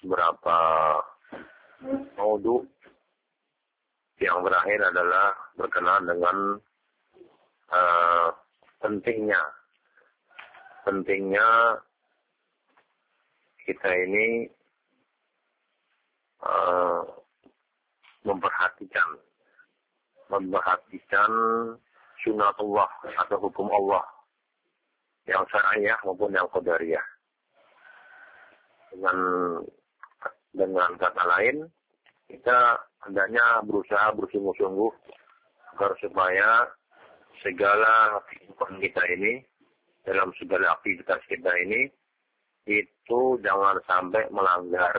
beberapa maudhu. Yang terakhir adalah berkenaan dengan pentingnya kita ini memperhatikan sunatullah atau hukum Allah yang syar'iyah maupun yang qadariyah. Dengan kata lain, kita hendaknya berusaha bersungguh-sungguh agar supaya segala kehidupan kita ini, dalam segala aktivitas kita ini, itu jangan sampai melanggar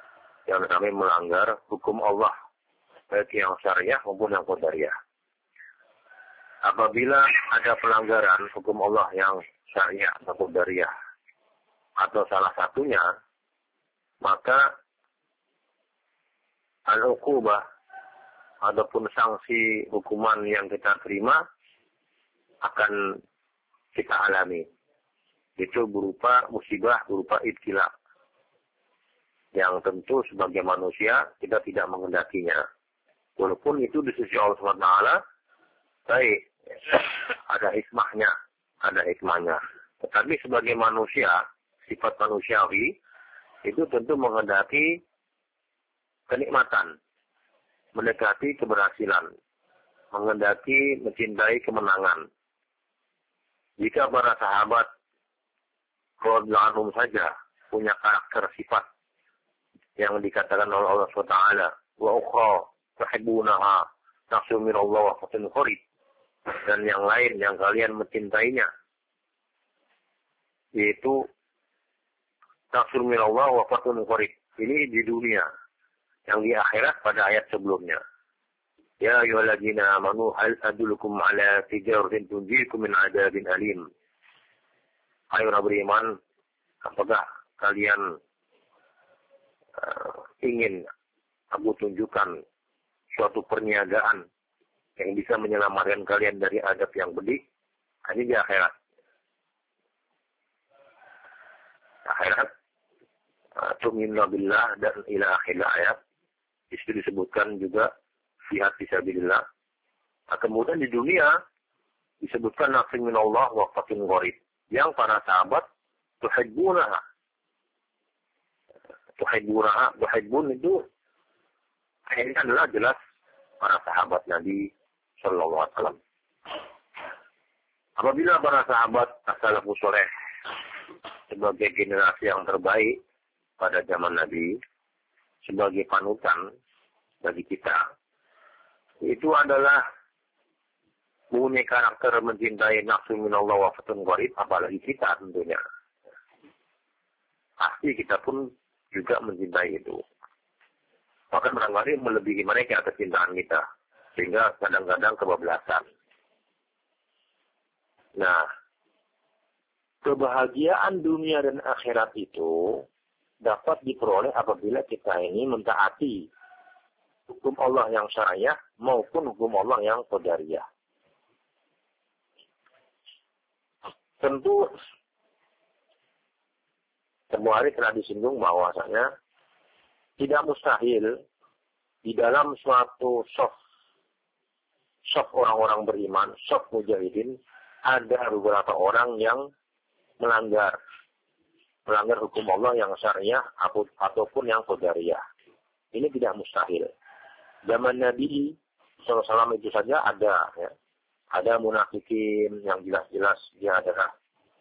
hukum Allah, baik yang syariah maupun yang qadariyah. Apabila ada pelanggaran hukum Allah yang syariah atau qadariyah, atau salah satunya, maka al-uqubah ataupun sanksi hukuman yang kita terima akan kita alami. Itu berupa musibah, berupa ibtila. Yang tentu sebagai manusia kita tidak mengendakinya. Walaupun itu di sisi Allah SWT baik, ada hikmahnya. Tetapi sebagai manusia, sifat manusiawi itu tentu menghendaki kenikmatan, mendekati keberhasilan, menghendaki mencintai kemenangan. Jika para sahabat radhiyallahu anhum saja punya karakter sifat yang dikatakan oleh Allah SWT, wa ukhra tuhibbunaha nafsu minallah wa fatun qarib, dan yang lain yang kalian mencintainya, yaitu nafsu minallah wa fatun qarib. Ini di dunia. Yang di akhirat pada ayat sebelumnya. Ya ayyuhalladzina amanu hal adullukum ala tijaratin tunjikum min adzabin alim. Hai orang beriman, apakah kalian ingin aku tunjukkan suatu perniagaan yang bisa menyelamatkan kalian dari azab yang pedih? Ini di akhirat. Tu'minuna billah dan ila akhir ayat. Itu disebutkan juga jihad fisabilillah. Nah, kemudian di dunia disebutkan nafsin minallah wa fatin gharib. Yang para sahabat tuhibbunaha itu ini adalah jelas para sahabat Nabi sallallahu alaihi wasallam. Apabila para sahabat as-salafus saleh sebagai generasi yang terbaik pada zaman Nabi, sebagai panutan bagi kita, itu adalah mempunyai karakter mencintai nafsu minallah wa fatun gharib, apalagi kita tentunya. Pasti kita pun juga mencintai itu. Bahkan barangkali melebihi mereka kecintaan kita, sehingga kadang-kadang kebablasan. Nah, kebahagiaan dunia dan akhirat itu dapat diperoleh apabila kita ini mentaati hukum Allah yang syariah maupun hukum Allah yang qadariyah. Tentu semua hari telah disinggung bahwasanya tidak mustahil di dalam suatu soft orang-orang beriman, soft mujahidin, ada beberapa orang yang melanggar hukum Allah yang syariah ataupun yang qadariyah. Ini tidak mustahil. Zaman Nabi SAW itu saja ada, ya. Ada munafikin yang jelas-jelas dia adalah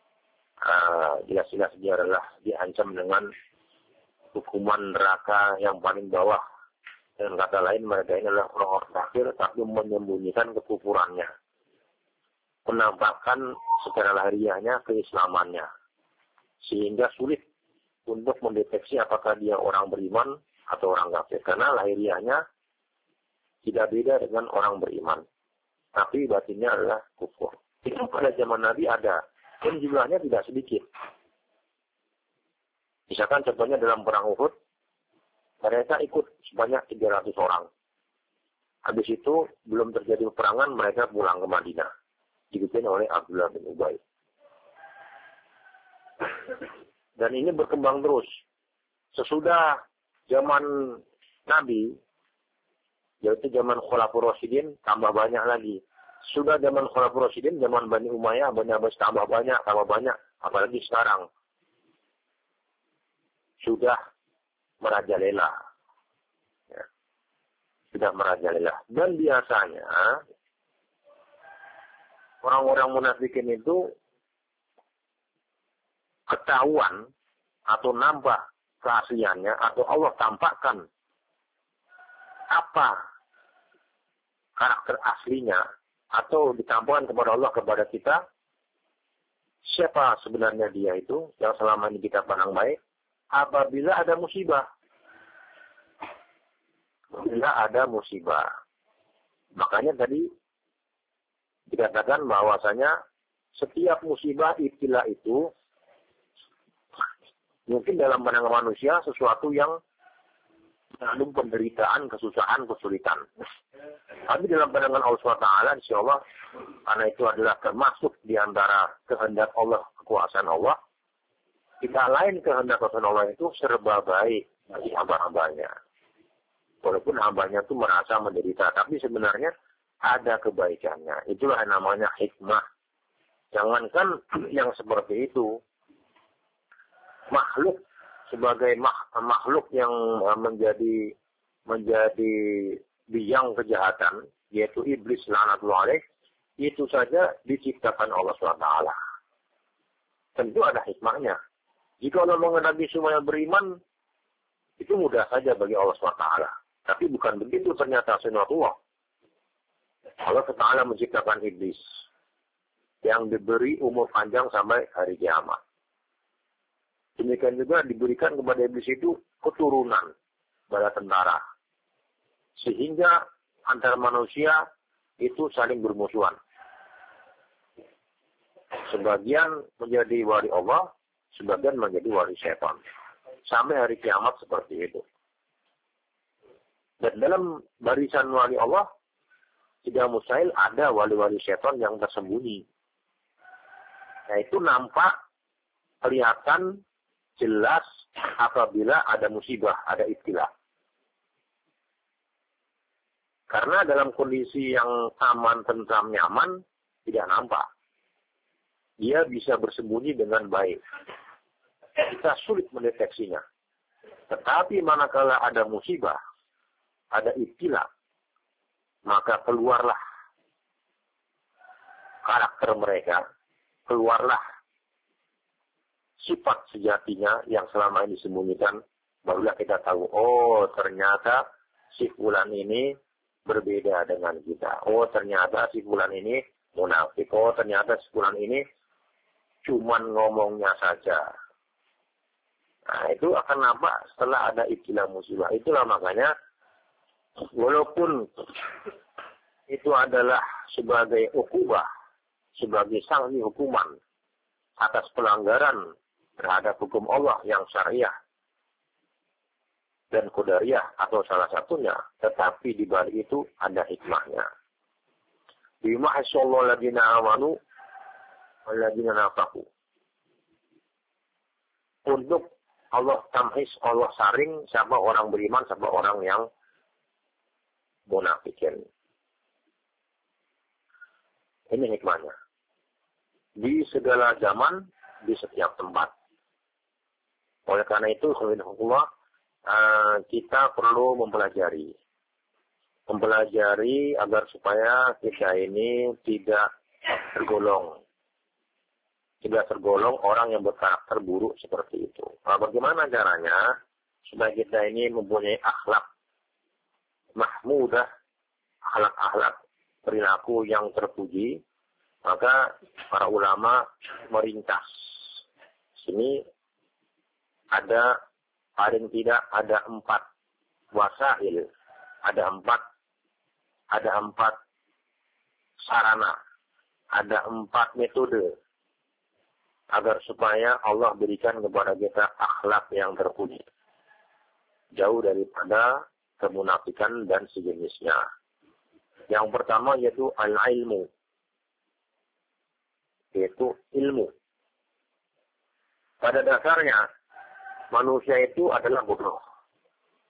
diancam dengan hukuman neraka yang paling bawah. Dengan kata lain, mereka ini adalah orang-orang kafir tapi menyembunyikan kekufurannya, menampakkan secara lahiriahnya keislamannya, sehingga sulit untuk mendeteksi apakah dia orang beriman atau orang kafir, karena lahiriahnya tidak beda dengan orang beriman, tapi batinnya adalah kufur. Itu pada zaman Nabi ada, dan jumlahnya tidak sedikit. Misalkan contohnya dalam perang Uhud, mereka ikut sebanyak 300 orang. Habis itu belum terjadi peperangan, mereka pulang ke Madinah, dipimpin oleh Abdullah bin Ubay. Dan ini berkembang terus. Sesudah zaman Nabi, yaitu zaman Khulafaur Rasyidin, tambah banyak lagi. Sudah zaman Khulafaur Rasyidin, zaman Bani Umayyah, Bani Abbas tambah banyak. Apalagi sekarang. Sudah merajalela. Ya. Sudah merajalela. Dan biasanya, orang-orang munafikin itu ketahuan atau nampak keasliannya, atau Allah tampakkan apa karakter aslinya, atau ditampakkan kepada Allah, kepada kita, siapa sebenarnya dia itu, yang selama ini kita pandang baik, apabila ada musibah. Apabila ada musibah. Makanya tadi dikatakan bahwasanya setiap musibah ibtila itu mungkin dalam pandangan manusia sesuatu yang mengandung penderitaan, kesusahan, kesulitan. Tapi dalam pandangan Allah SWT, insyaallah, karena itu adalah termasuk di antara kehendak Allah, kekuasaan Allah, kita lain kehendak kekuasaan Allah itu serba baik bagi hamba-hambanya. Walaupun hambanya itu merasa menderita, tapi sebenarnya ada kebaikannya. Itulah yang namanya hikmah. Jangankan yang seperti itu, makhluk sebagai makhluk yang menjadi biang kejahatan, yaitu iblis laknatullah alaih, itu saja diciptakan Allah SWT. Tentu ada hikmahnya. Jika Allah mengenai semua yang beriman, itu mudah saja bagi Allah SWT. Tapi bukan begitu ternyata sunatullah. Allah SWT menciptakan iblis yang diberi umur panjang sampai hari kiamat. Demikian juga diberikan kepada iblis itu keturunan bala tentara. Sehingga antara manusia itu saling bermusuhan. Sebagian menjadi wali Allah, sebagian menjadi wali setan. Sampai hari kiamat seperti itu. Dan dalam barisan wali Allah, tidak mustahil ada wali-wali setan yang tersembunyi. Nah itu nampak, kelihatan, jelas apabila ada musibah, ada ibtilah. Karena dalam kondisi yang aman, tentram, nyaman, tidak nampak. Dia bisa bersembunyi dengan baik. Kita sulit mendeteksinya. Tetapi manakala ada musibah, ada ibtilah, maka keluarlah karakter mereka, keluarlah sifat sejatinya yang selama ini disembunyikan, barulah kita tahu, oh ternyata si fulan ini berbeda dengan kita. Oh ternyata si fulan ini munafik. Oh ternyata si fulan ini cuman ngomongnya saja. Nah itu akan nampak setelah ada ibtilah musibah. Itulah makanya walaupun itu adalah sebagai ukubah, sebagai sanksi hukuman atas pelanggaran terhadap hukum Allah yang syariah dan qadariyah atau salah satunya, tetapi di balik itu ada hikmahnya. Bimahsallallahu alladziina aamanu walladziina nafaqu. Untuk Allah tamhis, Allah saring siapa orang beriman, siapa orang yang munafikin. Ini hikmahnya. Di segala zaman, di setiap tempat. Oleh karena itu, kita perlu mempelajari. Mempelajari agar supaya kita ini tidak tergolong. Tidak tergolong orang yang berkarakter buruk seperti itu. Nah, bagaimana caranya supaya kita ini mempunyai akhlak mahmudah, akhlak-akhlak perilaku yang terpuji? Maka para ulama meringkas. Sini ada paling tidak ada 4 wasail, ada 4 sarana, ada 4 metode agar supaya Allah berikan kepada kita akhlak yang terpuji, jauh daripada kemunafikan dan sejenisnya. Yang pertama yaitu al-ilmu, yaitu ilmu. Pada dasarnya manusia itu adalah bodoh.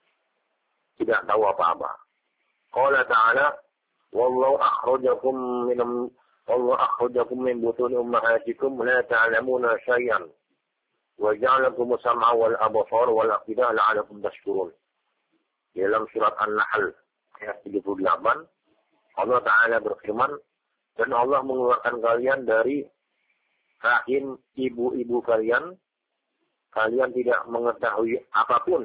tidak tahu apa-apa. Qala ta'ala, wallahu akhrajakum min butuni ummahatikum la ta'lamuna syai'an wa ja'alakum sam'a wal absar wal afidah la'alakum tashkurun. Dalam surat An-Nahl ayat 38, Allah Ta'ala berfirman, dan Allah mengeluarkan kalian dari rahim ibu-ibu kalian, kalian tidak mengetahui apapun.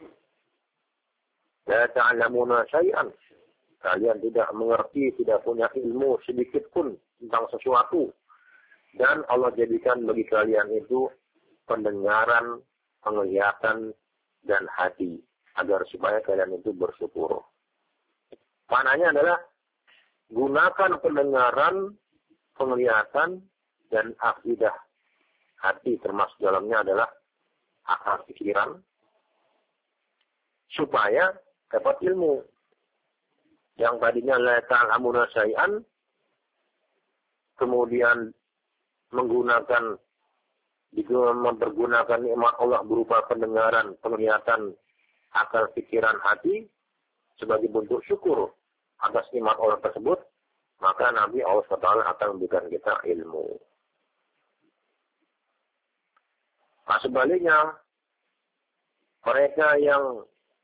La ta'lamuna syai'an, kalian tidak mengerti, tidak punya ilmu sedikit pun tentang sesuatu. Dan Allah jadikan bagi kalian itu pendengaran, penglihatan, dan hati. Agar supaya kalian itu bersyukur. Maknanya adalah gunakan pendengaran, penglihatan, dan akidah. Hati termasuk dalamnya adalah akal pikiran. Supaya dapat ilmu. Yang tadinya la ta'lamuna syai'an, kemudian mempergunakan nikmat Allah berupa pendengaran, penglihatan, akal pikiran hati sebagai bentuk syukur atas nikmat Allah tersebut, maka Nabi Allah SWT akan memberikan kita ilmu. Nah, sebaliknya, mereka yang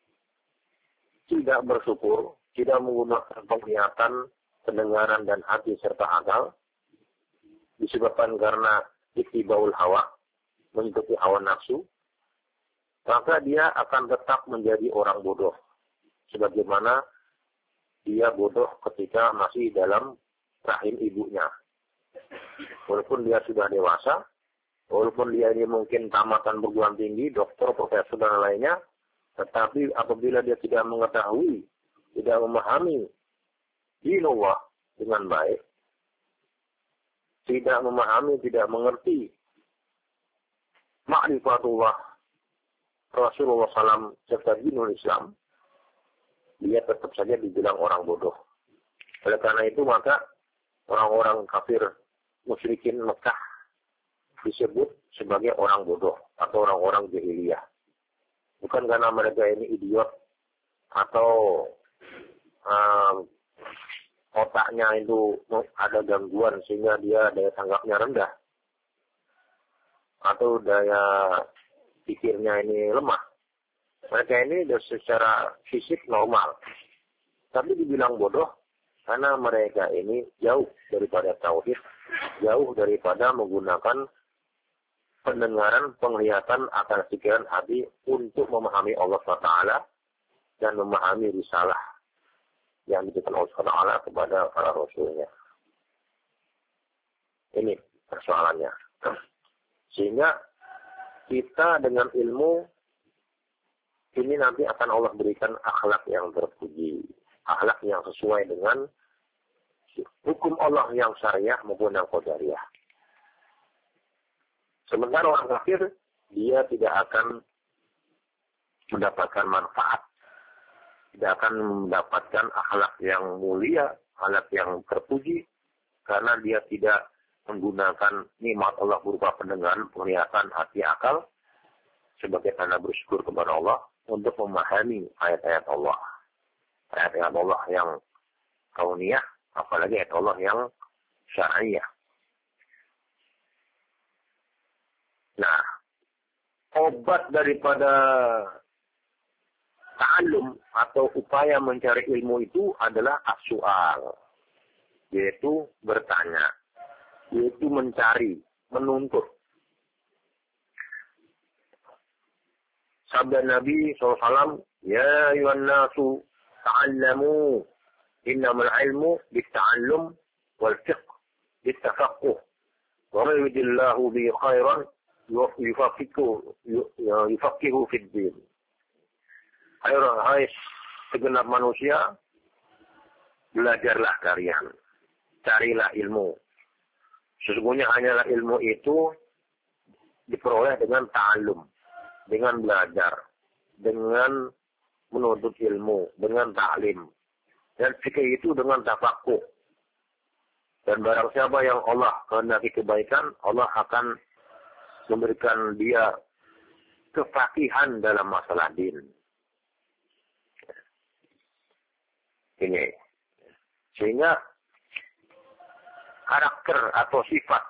tidak bersyukur, tidak menggunakan penglihatan, pendengaran, dan hati serta akal, disebabkan karena ittibaul hawa, mengikuti hawa nafsu, maka dia akan tetap menjadi orang bodoh. Sebagaimana dia bodoh ketika masih dalam rahim ibunya. Walaupun dia sudah dewasa, walaupun dia ini mungkin tamatan perguruan tinggi, dokter, profesor, dan lainnya, tetapi apabila dia tidak mengetahui, tidak memahami dinullah dengan baik, tidak memahami, tidak mengerti ma'rifatullah Rasulullah SAW serta dinul Islam, dia tetap saja dibilang orang bodoh. Oleh karena itu maka orang-orang kafir musyrikin Mekah disebut sebagai orang bodoh atau orang-orang jahiliyah. Bukan karena mereka ini idiot atau otaknya itu ada gangguan sehingga dia daya tanggapnya rendah atau daya pikirnya ini lemah. Mereka ini secara fisik normal, tapi dibilang bodoh karena mereka ini jauh daripada tauhid, jauh daripada menggunakan pendengaran, penglihatan, akal pikiran hati untuk memahami Allah SWT dan memahami risalah yang diberikan Allah SWT kepada para rasulnya. Ini persoalannya. Sehingga kita dengan ilmu ini nanti akan Allah berikan akhlak yang terpuji. Akhlak yang sesuai dengan hukum Allah yang syariah maupun yang qadariyah. Sementara orang kafir, dia tidak akan mendapatkan manfaat. Tidak akan mendapatkan akhlak yang mulia, akhlak yang terpuji, karena dia tidak menggunakan nikmat Allah berupa pendengaran, penglihatan, hati, akal, sebagai tanda bersyukur kepada Allah untuk memahami ayat-ayat Allah. Ayat-ayat Allah yang kauniyah, apalagi ayat Allah yang syariah. Nah, obat daripada ta'allum atau upaya mencari ilmu itu adalah as-su'al, yaitu bertanya, yaitu mencari, menuntut. Sabda Nabi SAW, Ya ayuhan nasu ta'allamu, innamal ilmu bitta'allum wal fiqh bittafaqquh. Wa man yuridillahu bi khairan yufaqihu fid din. Hai segenap manusia, belajarlah kalian, carilah ilmu. Sesungguhnya hanyalah ilmu itu diperoleh dengan ta'allum, dengan belajar, dengan menuntut ilmu, dengan ta'lim. Dan fikih itu dengan tafaqquh. Dan barang siapa yang Allah kehendaki kebaikan, Allah akan memberikan dia kefakihan dalam masalah din. Ini. Sehingga karakter atau sifat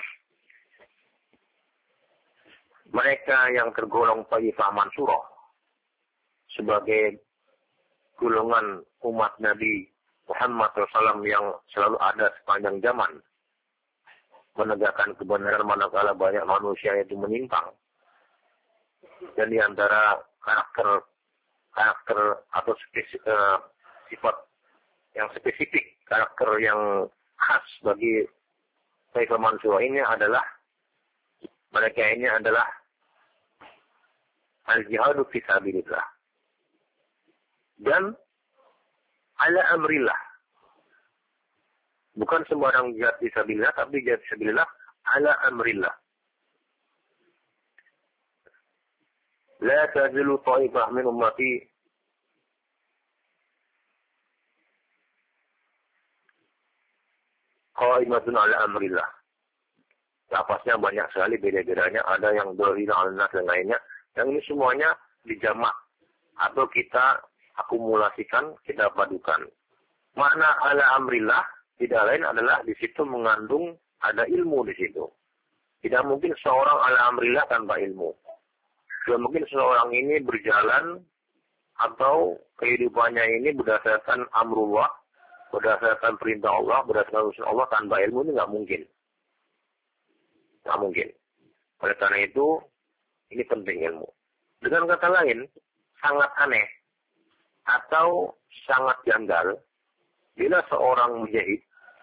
mereka yang tergolong Taifah Mansurah sebagai golongan umat Nabi Muhammad SAW yang selalu ada sepanjang zaman, menegakkan kebenaran manakala banyak manusia itu menyimpang. Dan di antara karakter atau sifat yang spesifik, karakter yang khas bagi Taifah Mansurah ini adalah mereka ini adalah al-jihadu fi sabilillah dan ala amrillah. Bukan sembarang jihad fi sabilillah, tapi jihad fi sabilillah ala amrillah. La tazilu ta'ifah min ummati qa'imatun ala amrillah. Lafaznya banyak sekali, beda-bedanya. Ada yang dohir al-nas dan lainnya. Yang ini semuanya dijamak atau kita akumulasikan, kita padukan. Makna ala amrillah tidak lain adalah di situ mengandung ada ilmu di situ. Tidak mungkin seorang ala amrillah tanpa ilmu. Tidak mungkin seorang ini berjalan atau kehidupannya ini berdasarkan amrullah, berdasarkan perintah Allah, berdasarkan usul Allah tanpa ilmu, ini nggak mungkin. Nggak mungkin. Oleh karena itu, ini penting ilmu. Dengan kata lain, sangat aneh atau sangat janggal bila seorang mujahid,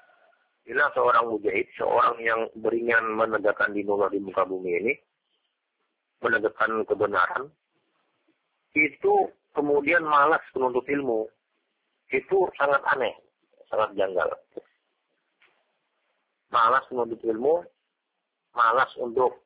seorang yang beringan menegakkan dinullah di muka bumi ini, menegakkan kebenaran, itu kemudian malas menuntut ilmu. Itu sangat aneh, sangat janggal. Malas menuntut ilmu, malas untuk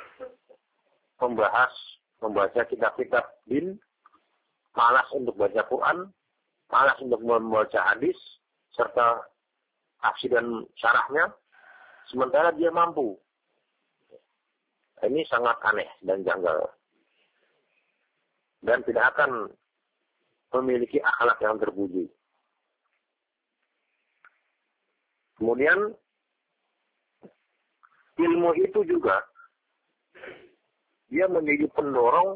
membaca kitab-kitab din, malas untuk baca Quran, malas untuk membaca hadis, serta tafsir dan syarahnya, sementara dia mampu. Ini sangat aneh dan janggal. Dan tidak akan memiliki akhlak yang terpuji. Kemudian, ilmu itu juga dia menjadi pendorong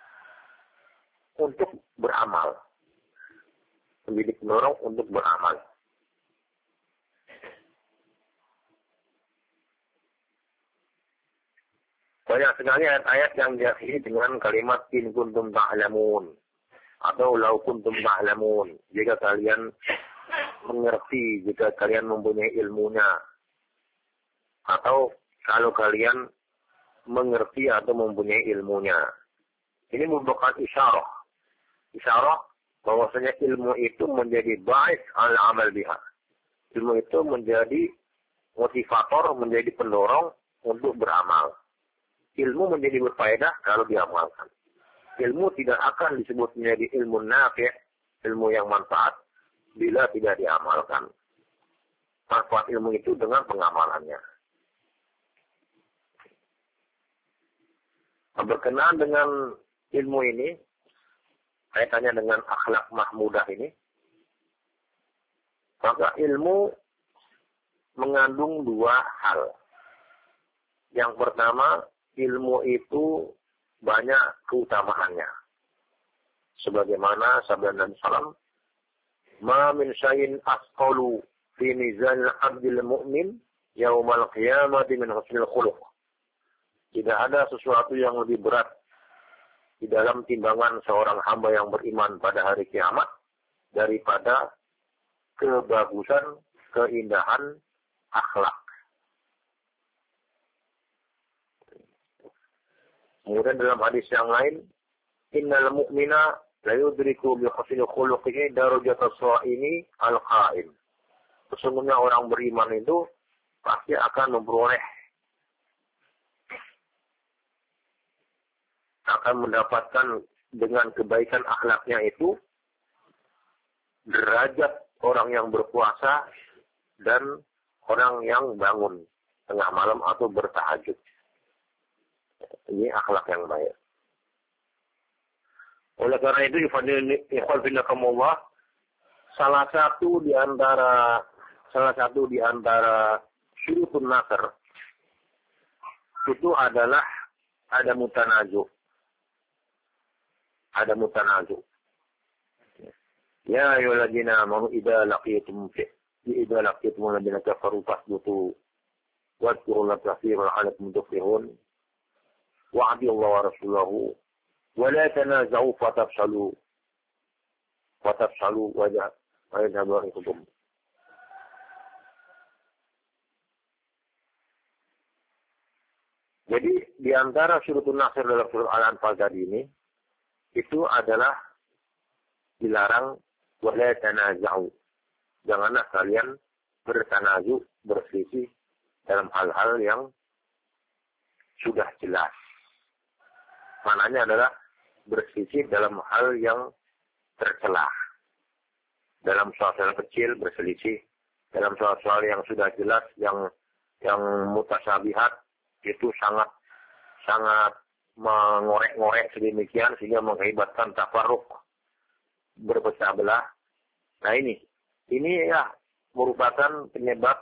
untuk beramal. Menjadi pendorong untuk beramal. Banyak sekali ayat-ayat yang diakhiri dengan kalimat in kuntum ta'lamun atau lau kuntum ta'lamun. Jika kalian mengerti, jika kalian mempunyai ilmunya, atau kalau kalian mengerti atau mempunyai ilmunya. Ini merupakan isyarah. Isyarah bahwasanya ilmu itu menjadi baik al-amal biha. Ilmu itu menjadi motivator, menjadi pendorong untuk beramal. Ilmu menjadi berfaedah kalau diamalkan. Ilmu tidak akan disebut menjadi ilmu nafi', ilmu yang manfaat, bila tidak diamalkan. Manfaat ilmu itu dengan pengamalannya. Berkenaan dengan ilmu ini, kaitannya dengan akhlak mahmudah ini, maka ilmu mengandung dua hal. Yang pertama, ilmu itu banyak keutamaannya. Sebagaimana sabda Nabi SAW, Ma min syai'in asqalu fi mizanil abdil mu'min yaumal qiyamati min husnil khuluq. Tidak ada sesuatu yang lebih berat di dalam timbangan seorang hamba yang beriman pada hari kiamat daripada kebagusan, keindahan, akhlak. Kemudian dalam hadis yang lain, innal mu'mina la yudriku bi husnil khuluqihi darajatas sha'imi al-qa'im. Sesungguhnya orang beriman itu pasti akan memperoleh, akan mendapatkan dengan kebaikan akhlaknya itu derajat orang yang berpuasa dan orang yang bangun tengah malam atau bertahajud. Ini akhlak yang baik. Oleh karena itu, ikhwan fillakumullah, salah satu di antara syurutun nasr itu adalah ada mutanazu. Ada mutanazu. Ya ayyuhalladzina amanu idza laqitum alladziina kafaru fasbutu wadhkurullaha katsiran la'allakum tuflihun wa'budullaha wa rasulahu wa la tanaza'u fatafshalu wa yadhhabu rihukum. Jadi di antara syurutun nasr dalam surah Al-Anfal tadi ini itu adalah dilarang wala tanaza'u. Janganlah kalian bertanazu, berselisih dalam hal-hal yang sudah jelas. Maknanya adalah berselisih dalam hal yang tercelah. Dalam soal-soal kecil berselisih, dalam soal-soal yang sudah jelas, yang mutasyabihat itu sangat mengorek-ngorek sedemikian sehingga mengakibatkan tafarruq, berpecah belah. Nah ini ya merupakan penyebab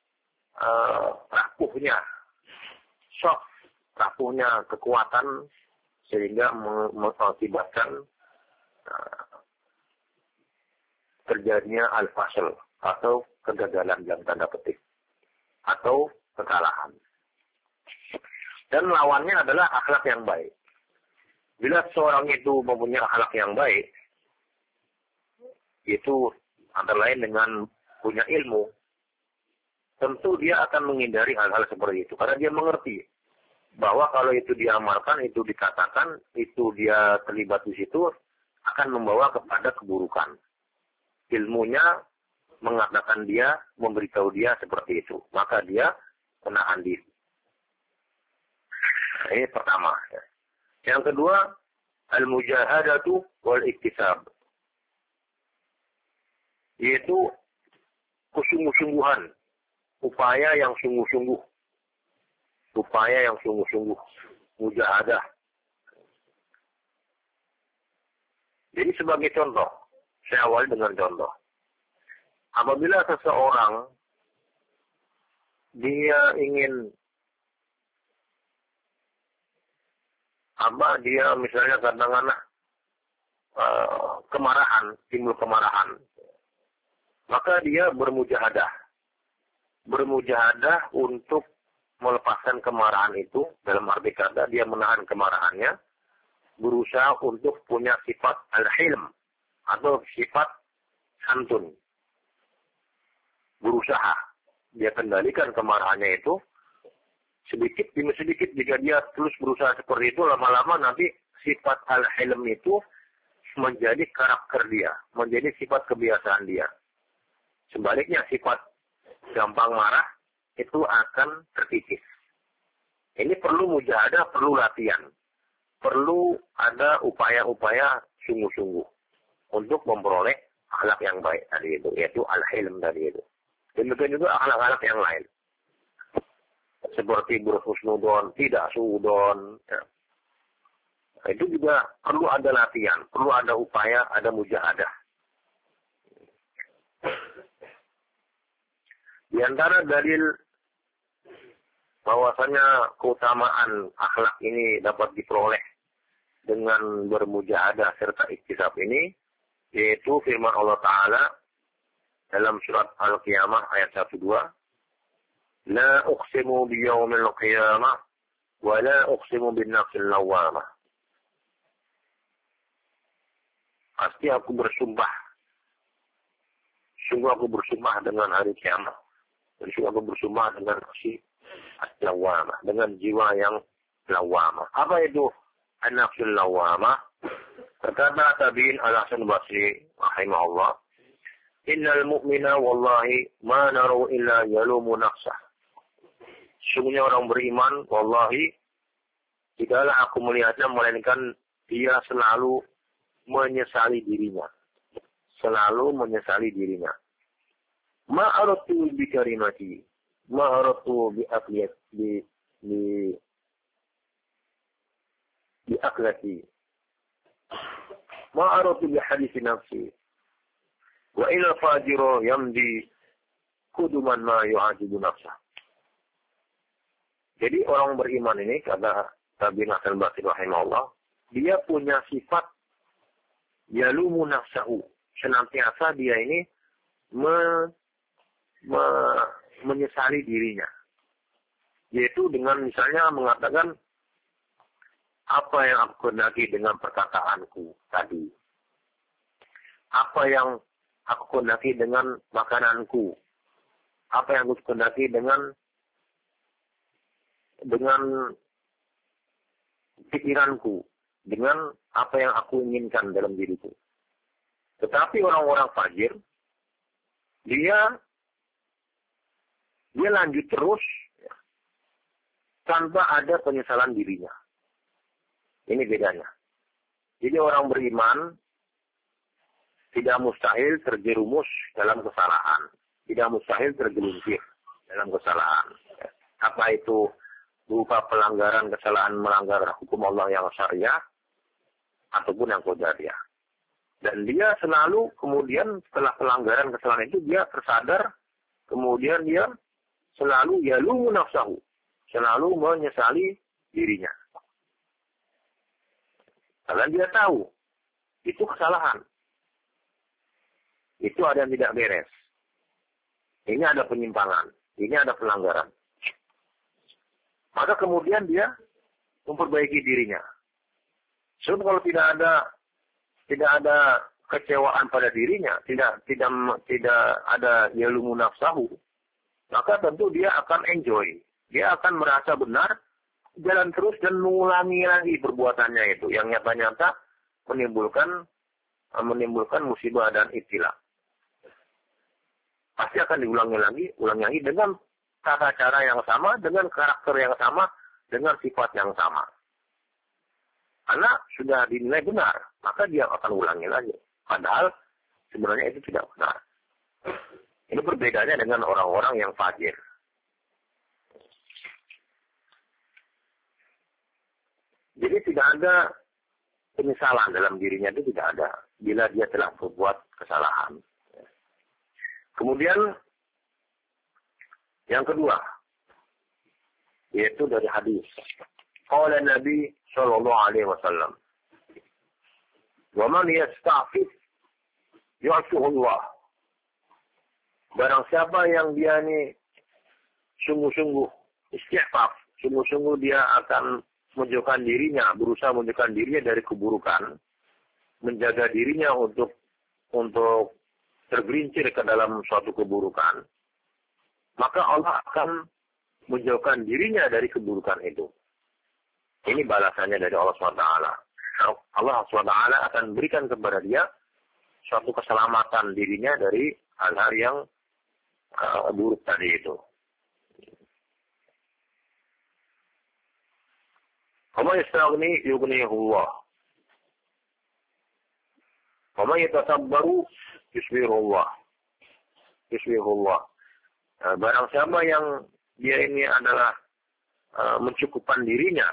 rapuhnya kekuatan sehingga mengakibatkan terjadinya al-fasl atau kegagalan dalam tanda petik atau kekalahan. Dan lawannya adalah akhlak yang baik. Bila seorang itu mempunyai akhlak yang baik, itu antara lain dengan punya ilmu, tentu dia akan menghindari hal-hal seperti itu. Karena dia mengerti bahwa kalau itu diamalkan, itu dikatakan, itu dia terlibat di situ, akan membawa kepada keburukan. Ilmunya mengatakan dia, memberitahu dia seperti itu. Maka dia menahan diri. Nah, ini pertama. Yang kedua, al-mujahadatu wal-iktisab. Yaitu kesungguh-sungguhan. Upaya yang sungguh-sungguh. Mujahadah. Jadi sebagai contoh, saya awali dengan contoh. Apabila seseorang dia ingin dia misalnya katakanlah timbul kemarahan, maka dia bermujahadah untuk melepaskan kemarahan itu. Dalam arti kata dia menahan kemarahannya, berusaha untuk punya sifat al-hilm atau sifat santun. Berusaha dia kendalikan kemarahannya itu sedikit demi sedikit. Jika dia terus berusaha seperti itu, lama-lama nanti sifat al-hilm itu menjadi karakter dia, menjadi sifat kebiasaan dia. Sebaliknya sifat gampang marah itu akan terkikis. Ini perlu mujahadah, perlu latihan. Perlu ada upaya-upaya sungguh-sungguh untuk memperoleh akhlak yang baik tadi itu, yaitu al-hilm tadi itu. Demikian juga akhlak-akhlak yang lain. Seperti berhusnudon, tidak suudon. Ya. Itu juga perlu ada latihan, perlu ada upaya, ada mujahadah. Di antara dalil bahwasanya keutamaan akhlak ini dapat diperoleh dengan bermujahadah serta iktisab ini, yaitu firman Allah Ta'ala dalam surat Al-Qiyamah ayat 1-2. La uqsimu biyawmil qiyamah wa la uqsimu bin nafsil lawamah. Pasti aku bersumpah. Sungguh aku bersumpah dengan hari kiamat. Dan sungguh aku bersumpah dengan nafsi lawamah, dengan jiwa yang lawamah. Apa itu an-nafsul lawamah? Berkata Tabi'in Al-Hasan Basri rahimahullah, innal mu'mina wallahi ma naru illa yalumu nafsah. Sungguhnya orang beriman, wallahi, tidaklah aku melihatnya melainkan dia selalu menyesali dirinya. Selalu menyesali dirinya. Ma'aratu bi karimati, ma'aratu bi aqliyat, bi aklati, ma'aratu bi hadisi nafsi. Wa ilal fajiru yamdi kuduman ma yu'ajibu nafsah. Jadi orang beriman ini, kata Tabi'in Hasan Basri rahimahullah, dia punya sifat yalumu nafsahu. Senantiasa dia ini menyesali dirinya. Yaitu dengan misalnya mengatakan, apa yang aku kehendaki dengan perkataanku tadi? Apa yang aku kehendaki dengan makananku? Apa yang aku kehendaki dengan pikiranku? Dengan apa yang aku inginkan dalam diriku? Tetapi orang-orang fajir, dia lanjut terus tanpa ada penyesalan dirinya. Ini bedanya. Jadi orang beriman tidak mustahil terjerumus dalam kesalahan. Tidak mustahil tergelincir dalam kesalahan. Apa itu berupa pelanggaran, kesalahan melanggar hukum Allah yang syariah, ataupun yang qadariyah. Dan dia selalu kemudian setelah pelanggaran kesalahan itu dia tersadar, kemudian dia selalu yalumu nafsahu, selalu menyesali dirinya. Karena dia tahu itu kesalahan. Itu ada yang tidak beres. Ini ada penyimpangan, ini ada pelanggaran. Maka kemudian dia memperbaiki dirinya. Sebab kalau tidak ada kecewaan pada dirinya, tidak ada yalumu nafsahu, maka tentu dia akan enjoy. Dia akan merasa benar, jalan terus dan mengulangi lagi perbuatannya itu yang nyata-nyata menimbulkan musibah dan ibtila. Pasti akan diulangi lagi dengan tata cara yang sama, dengan karakter yang sama, dengan sifat yang sama. Karena sudah dinilai benar, maka dia akan ulangi lagi. Padahal sebenarnya itu tidak benar. Ini perbedaannya dengan orang-orang yang fajir. Jadi tidak ada penyesalan dalam dirinya, itu tidak ada bila dia telah berbuat kesalahan. Kemudian yang kedua, yaitu dari hadis. Qala Nabi sallallahu alaihi wasallam, "Wa man yasta'fif yu'afihu Allah." Barang siapa yang dia ini sungguh-sungguh istighfar, sungguh-sungguh dia akan menjauhkan dirinya, berusaha menjauhkan dirinya dari keburukan, menjaga dirinya untuk tergelincir ke dalam suatu keburukan, maka Allah akan menjauhkan dirinya dari keburukan itu. Ini balasannya dari Allah SWT. Allah SWT akan berikan kepada dia suatu keselamatan dirinya dari hal-hal yang buruk tadi itu. Wa yastaghni yughnihi Allah. Wa yatasabbaru yusbiru Allah. Barang siapa yang dia ini adalah mencukupkan dirinya,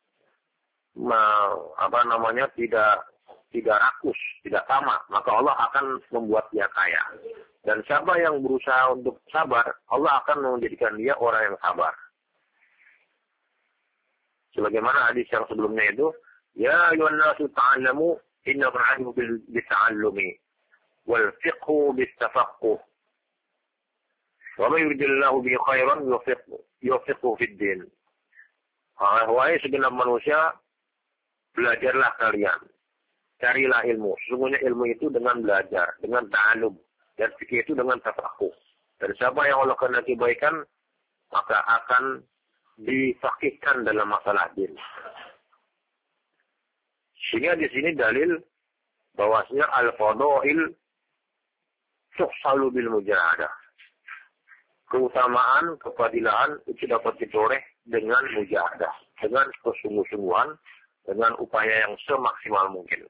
tidak rakus, tidak tamak, maka Allah akan membuat dia kaya. Dan siapa yang berusaha untuk sabar, Allah akan menjadikan dia orang yang sabar. Sebagaimana hadis yang sebelumnya itu, ya ayyuhan nasu ta'allamu inna al-'ilma bil-ta'allumi wal fiqhu bis-tafaqquh. Wa may yuridillahu bihi khairan yuwaffiqhu fid-din. Wahai segenap manusia, belajarlah kalian. Carilah ilmu. Sesungguhnya ilmu itu dengan belajar, dengan ta'allum. Dan fikih itu dengan tafaqquh. Dan siapa yang Allah kehendaki kebaikan, maka akan difaqihkan dalam masalah din. Sehingga di sini dalil bahwasanya al-fadail tuhsalu bil mujahadah. Keutamaan, kefadilan itu dapat ditoreh dengan mujahadah, dengan kesungguh-sungguhan, dengan upaya yang semaksimal mungkin.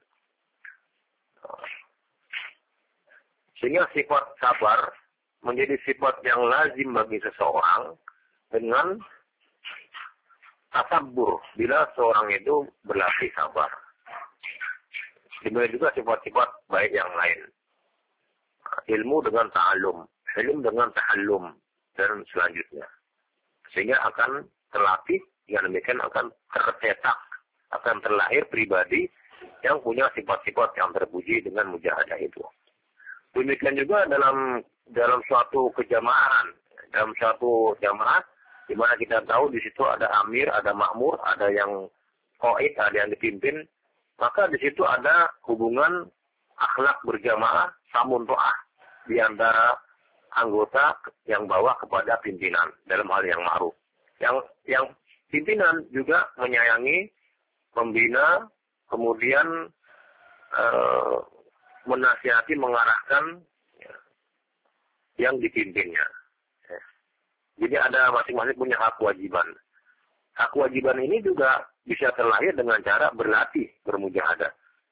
Sehingga sifat sabar menjadi sifat yang lazim bagi seseorang dengan tasabbur bila seorang itu berlatih sabar. Demikian juga sifat-sifat baik yang lain. ilmu dengan ta'allum, ilmu dengan tahallum, dan selanjutnya. Sehingga akan terlatih, dengan demikian akan tercetak, akan terlahir pribadi yang punya sifat-sifat yang terpuji dengan mujahadah itu. Demikian juga dalam suatu kejamaah, dalam suatu jamaah, di mana kita tahu di situ ada amir, ada makmur, ada yang qaid, ada yang dipimpin, maka di situ ada hubungan akhlak berjamaah, samun to'ah di antara anggota yang bawah kepada pimpinan dalam hal yang ma'ruf. Yang pimpinan juga menyayangi, membina, kemudian menasihati, mengarahkan yang dipimpinnya. Jadi ada masing-masing punya hak kewajiban. Hak kewajiban ini juga bisa terlahir dengan cara berlatih, bermujahadah.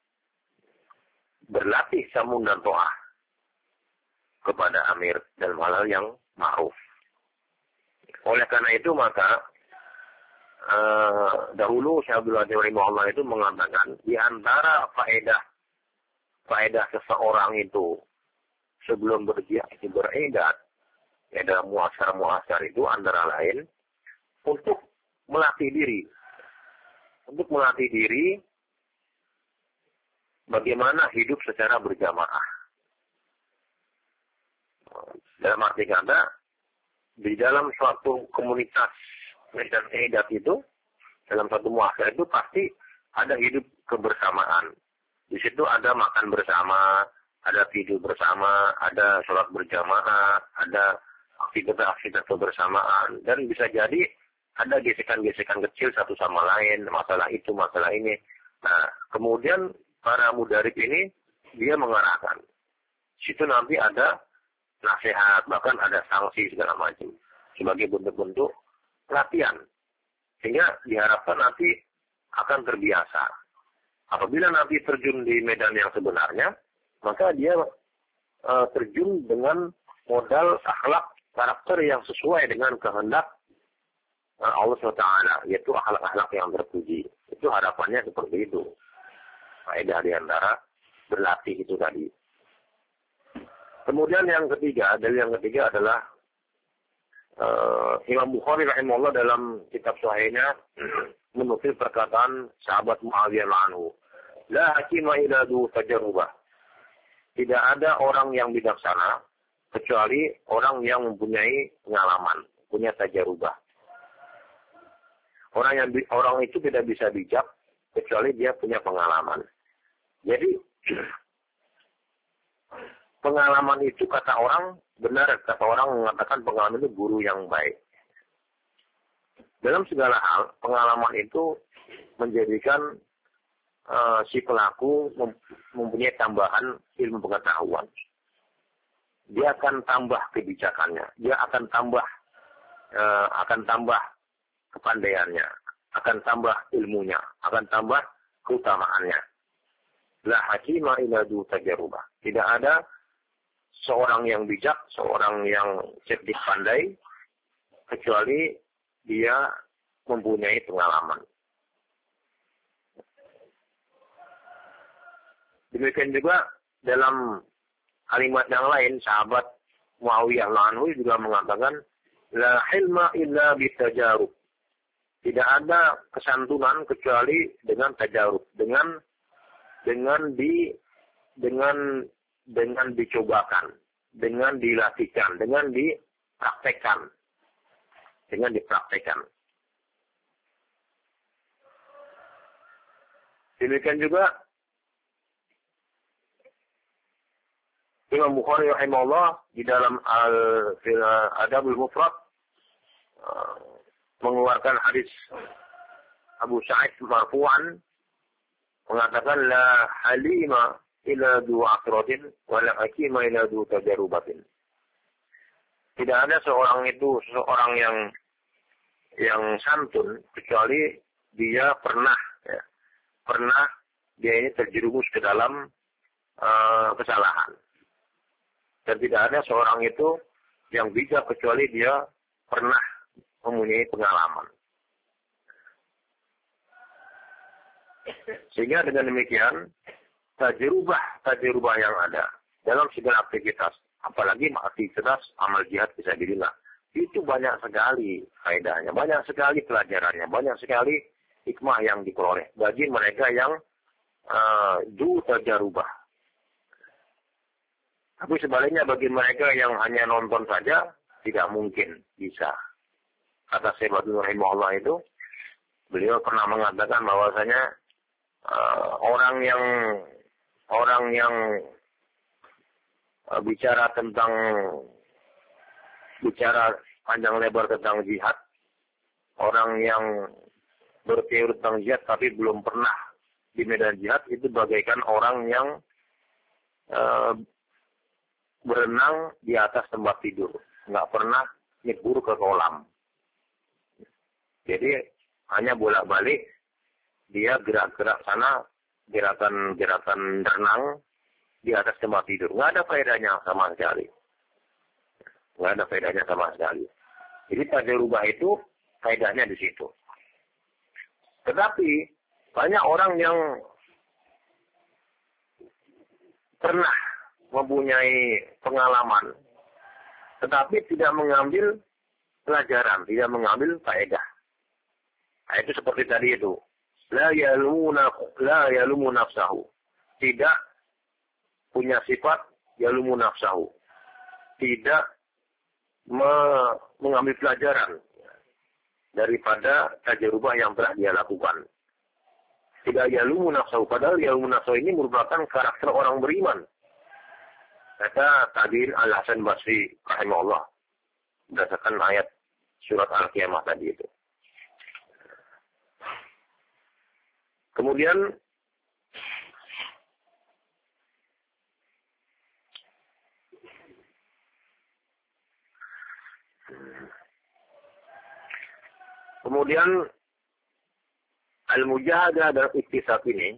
Berlatih samun dan to'ah kepada amir dalam hal yang ma'ruf. Oleh karena itu maka dahulu Syekh Abdul Hadim rahimahullah itu mengatakan di antara faedah seseorang itu sebelum beredat dalam muasar itu antara lain untuk melatih diri bagaimana hidup secara berjamaah. Dalam arti kata, di dalam suatu komunitas medan edat itu, dalam suatu muasar itu pasti ada hidup kebersamaan. Di situ ada makan bersama, ada tidur bersama, ada sholat berjamaah, ada aktivitas kebersamaan, dan bisa jadi ada gesekan-gesekan kecil satu sama lain, masalah itu, masalah ini. Nah, kemudian para mudarib ini, dia mengarahkan. Situ nanti ada nasihat, bahkan ada sanksi segala macam. Sebagai bentuk-bentuk latihan. Sehingga diharapkan nanti akan terbiasa. Apabila nanti terjun di medan yang sebenarnya, maka dia terjun dengan modal akhlak karakter yang sesuai dengan kehendak Allah SWT, yaitu akhlak-akhlak yang terpuji. Itu harapannya seperti itu. Faedah di antara berlatih itu tadi. Kemudian yang ketiga adalah Imam Bukhari rahimahullah dalam kitab Sahihnya menukil perkataan sahabat Muawiyah anhu, la hakima illa du tajarrubah. Tidak ada orang yang bijaksana kecuali orang yang mempunyai pengalaman, punya tajarubah. Orang itu tidak bisa bijak kecuali dia punya pengalaman. Jadi pengalaman itu kata orang mengatakan pengalaman itu guru yang baik. Dalam segala hal, pengalaman itu menjadikan si pelaku mempunyai tambahan ilmu pengetahuan. Dia akan tambah kebijakannya, dia akan tambah kepandaiannya, akan tambah ilmunya, akan tambah keutamaannya. La hakima illa du tajarubah. Tidak ada seorang yang bijak, seorang yang cerdik pandai, kecuali dia mempunyai pengalaman. Demikian juga dalam kalimat yang lain, sahabat Muawiyah anhu juga mengatakan, la hilma illa bitajarub. Tidak ada kesantunan kecuali dengan tajarub, dengan dicobakan, dengan dilatihkan, dengan dipraktekkan. Demikian juga Imam Bukhari rahimahullah di dalam Al-Adabul Mufrad mengeluarkan hadis Abu Sa'id marfu'an mengatakan la halima ila du asratin wa la hakima ila du tajarubatin. Tidak ada seseorang yang santun kecuali dia pernah dia ini terjerumus ke dalam kesalahan. Dan tidak ada seorang itu yang bijak kecuali dia pernah mempunyai pengalaman. Sehingga dengan demikian tajrubah yang ada, dalam segala aktivitas, apalagi aktivitas amal jihad fisabilillah. Itu banyak sekali faedahnya, banyak sekali pelajarannya, banyak sekali hikmah yang diperoleh bagi mereka yang du tajarubah. Tapi sebaliknya bagi mereka yang hanya nonton saja, tidak mungkin bisa. Kata Syekh Badrul rahimahullah itu, beliau pernah mengatakan bahwasanya orang yang bicara panjang lebar tentang jihad, orang yang berteori tentang jihad tapi belum pernah di medan jihad, itu bagaikan orang yang berenang di atas tempat tidur, nggak pernah nyebur ke kolam. Jadi hanya bolak-balik dia gerak-gerak sana, gerakan renang di atas tempat tidur. Nggak ada faedahnya sama sekali. Nggak ada faedahnya sama sekali. Jadi tajarubah itu faedahnya di situ. Tetapi banyak orang yang pernah mempunyai pengalaman, tetapi tidak mengambil pelajaran, tidak mengambil faedah. Nah, itu seperti tadi itu. La yalumu nafsahu. Tidak punya sifat yalumu nafsahu. Tidak mengambil pelajaran daripada tajarubah yang telah dia lakukan. Tidak yalumu nafsahu. Padahal yalumu nafsahu ini merupakan karakter orang beriman. Kata Tabi'in Al-Hasan Basri rahimahullah, berdasarkan ayat surat Al-Qiyamah tadi itu. Kemudian al-mujahadah dan iktisab ini,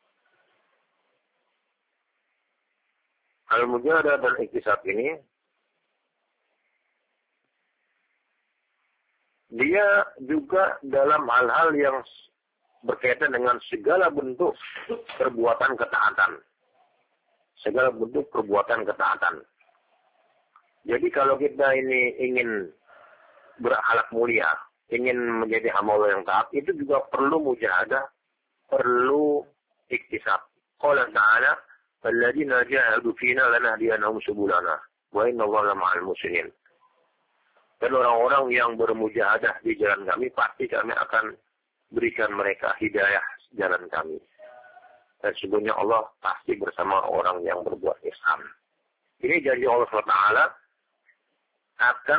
dia juga dalam hal-hal yang berkaitan dengan segala bentuk perbuatan ketaatan. Jadi kalau kita ini ingin berakhlak mulia, ingin menjadi hamba Allah yang taat, itu juga perlu mujahadah, perlu iktisab. Qala ta'ala, "Alladzina jahadu fina lanahdiyanahum subulana, wa innallaha ma'al muhsinin." Dan orang-orang yang bermujahadah di jalan kami, pasti kami akan berikan mereka hidayah jalan kami. Dan sesungguhnya Allah pasti bersama orang yang berbuat ihsan. Ini janji Allah SWT akan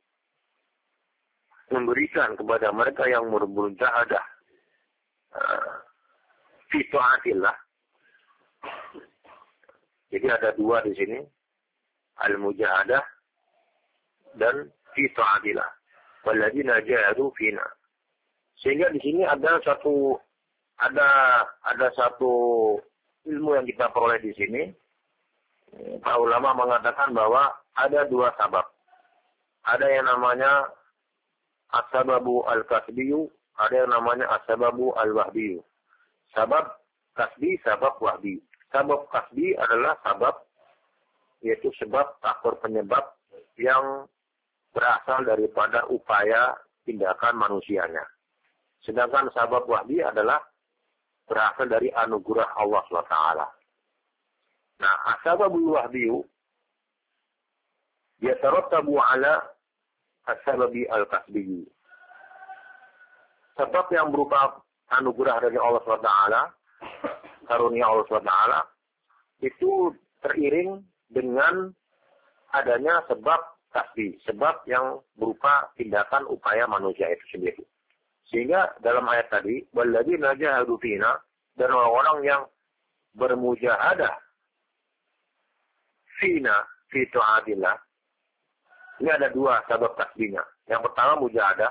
memberikan kepada mereka yang bermujahadah fi ta'atillah. Jadi ada dua di sini, al-mujahadah dan fi ta'atillah. Walladzina jahadu fina. Sehingga di sini ada satu ilmu yang kita peroleh di sini. Para ulama mengatakan bahwa ada dua sabab. Ada yang namanya as-sababu al-kasbiyu, ada yang namanya as-sababu al-wahbiyu. Sabab kasbi, sabab wahbi. Sabab kasbi adalah sabab, yaitu sebab faktor penyebab yang berasal daripada upaya tindakan manusianya. Sedangkan sabab wahbi adalah berasal dari anugerah Allah SWT. Nah, as-sababul wahbiyu yatarattabu ala as-sababi al-kasbiyu. Sebab yang berupa anugerah dari Allah SWT, karunia Allah SWT, itu teriring dengan adanya sebab kasbi, sebab yang berupa tindakan upaya manusia itu sendiri. Sehingga dalam ayat tadi, walladzina jahadu fina, dan orang-orang yang bermujahadah fina fi ta'atillah. Ini ada dua sabab kasbinya. Yang pertama mujahadah,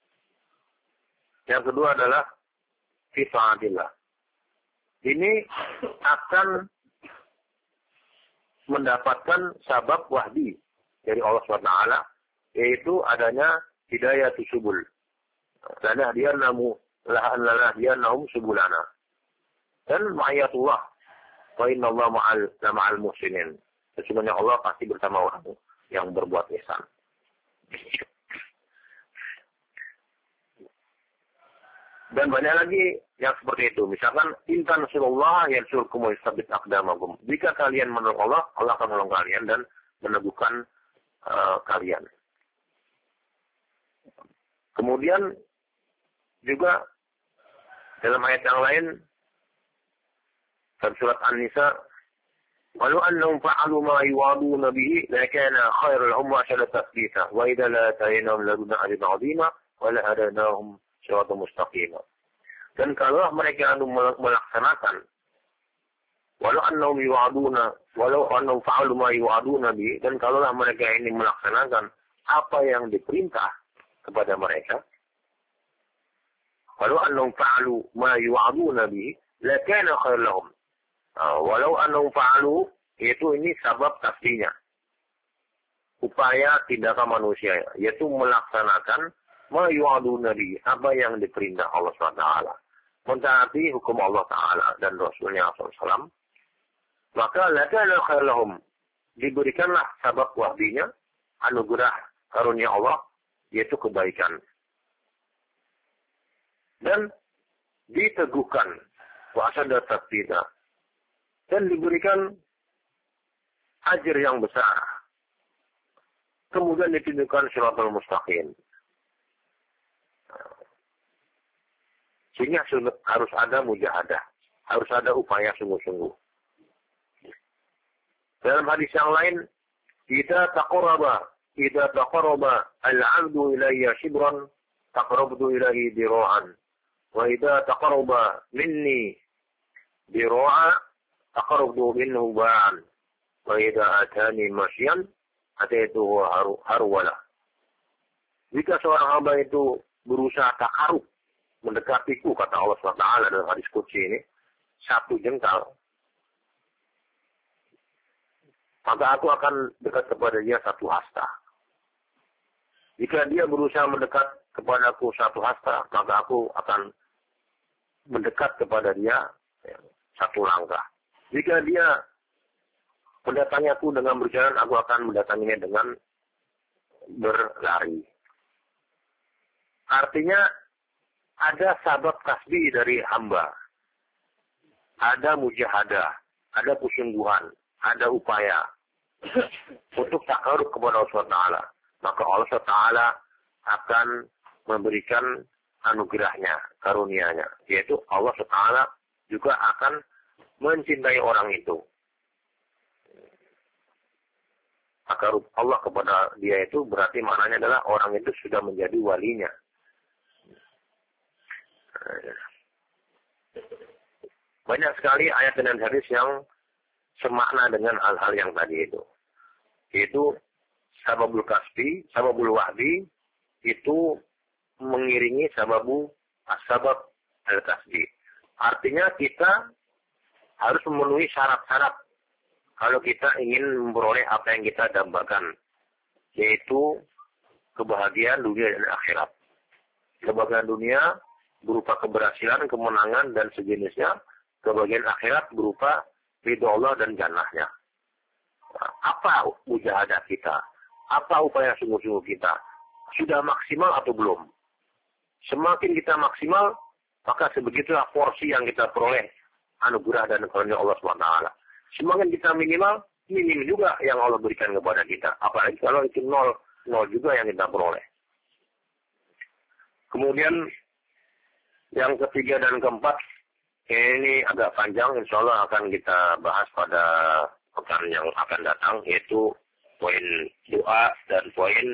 yang kedua adalah fi ta'atillah. Ini akan mendapatkan sabab wahdi dari Allah SWT, yaitu adanya hidayah subul. Lanahdiyanahum subulana. Dan ma'ayatullah. Wa innallaha ma'al muhsinin. Sesungguhnya Allah pasti bersama orang yang berbuat ihsan. Dan banyak lagi yang seperti itu. Misalkan, intan surullah yang surkum wa yusabit aqdamakum. Jika kalian menolong Allah, Allah akan menolong kalian dan meneguhkan kalian. Kemudian juga dalam ayat yang lain, dalam surat An-Nisa, walau annahum fa'alu ma yu'aduna bihi lakana khairan lahum wa ashadda tathbita wa idza la atainahum ladunna ajran 'azima wa la hadainahum siratan mustaqima. Dan kalau mereka melaksanakan walau annahum fa'alu ma yu'aduna bihi, dan kalau mereka ini melaksanakan apa yang diperintah kepada mereka, walau annahum fa'alu ma yu'aduna bihi lakana khairan lahum. Walau annahum fa'alu, yaitu ini sabab tasbihnya. Upaya tindakan manusia, yaitu melaksanakan ma yu'aduna bihi, apa yang diperintah Allah SWT. Mentaati hukum Allah Ta'ala dan Rasulnya SAW. Maka lakana khairan lahum, diberikanlah sabab wahdinya, anugerah karunia Allah, yaitu kebaikan. Dan diteguhkan wa ashadda tathbita, dan diberikan ajar yang besar. Kemudian ditunjukkan siratal mustaqim. Sehingga harus ada mujahadah, harus ada upaya sungguh-sungguh. Dalam hadis yang lain, idza taqarraba al-'abdu ilayya shibran taqarrabtu ilayhi dira'an wa idza taqarraba minni dira'a taqarrabtu minhu ba'an wa idza atani masyan ataituhu harwala. Jika seorang hamba itu berusaha takarub, mendekatiku, kata Allah SWT dalam hadis qudsi ini, 1 jengkal, maka aku akan dekat kepada dia 1 hasta. Jika dia berusaha mendekat kepadaku 1 hasta, maka aku akan mendekat kepada dia 1 langkah. Jika dia mendatangi aku dengan berjalan, aku akan mendatanginya dengan berlari. Artinya, ada sabab tasbih dari hamba. Ada mujahadah, ada kesungguhan, ada upaya untuk takarub kepada Allah SWT. Maka Allah SWT akan memberikan anugerahnya, karunia-Nya. Yaitu Allah SWT juga akan mencintai orang itu. Takarub Allah kepada dia itu berarti maknanya adalah orang itu sudah menjadi walinya. Banyak sekali ayat dan hadis yang semakna dengan hal-hal yang tadi itu. Yaitu sababul kasbi, sababul wahdi itu mengiringi sabab al-kasbi. Artinya kita harus memenuhi syarat-syarat kalau kita ingin memperoleh apa yang kita dambakan, yaitu kebahagiaan dunia dan akhirat. Kebahagiaan dunia berupa keberhasilan, kemenangan, dan sejenisnya. Kebahagiaan akhirat berupa ridho Allah dan jannahnya. Apa mujahadah kita? Apa upaya sungguh-sungguh kita? Sudah maksimal atau belum? Semakin kita maksimal, maka sebegitulah porsi yang kita peroleh anugerah dan karunia Allah SWT. Semakin kita minimal, minim juga yang Allah berikan kepada kita. Apalagi kalau itu nol juga yang kita peroleh. Kemudian yang ketiga dan keempat, ini agak panjang, insya Allah akan kita bahas pada pekan yang akan datang, yaitu poin doa dan poin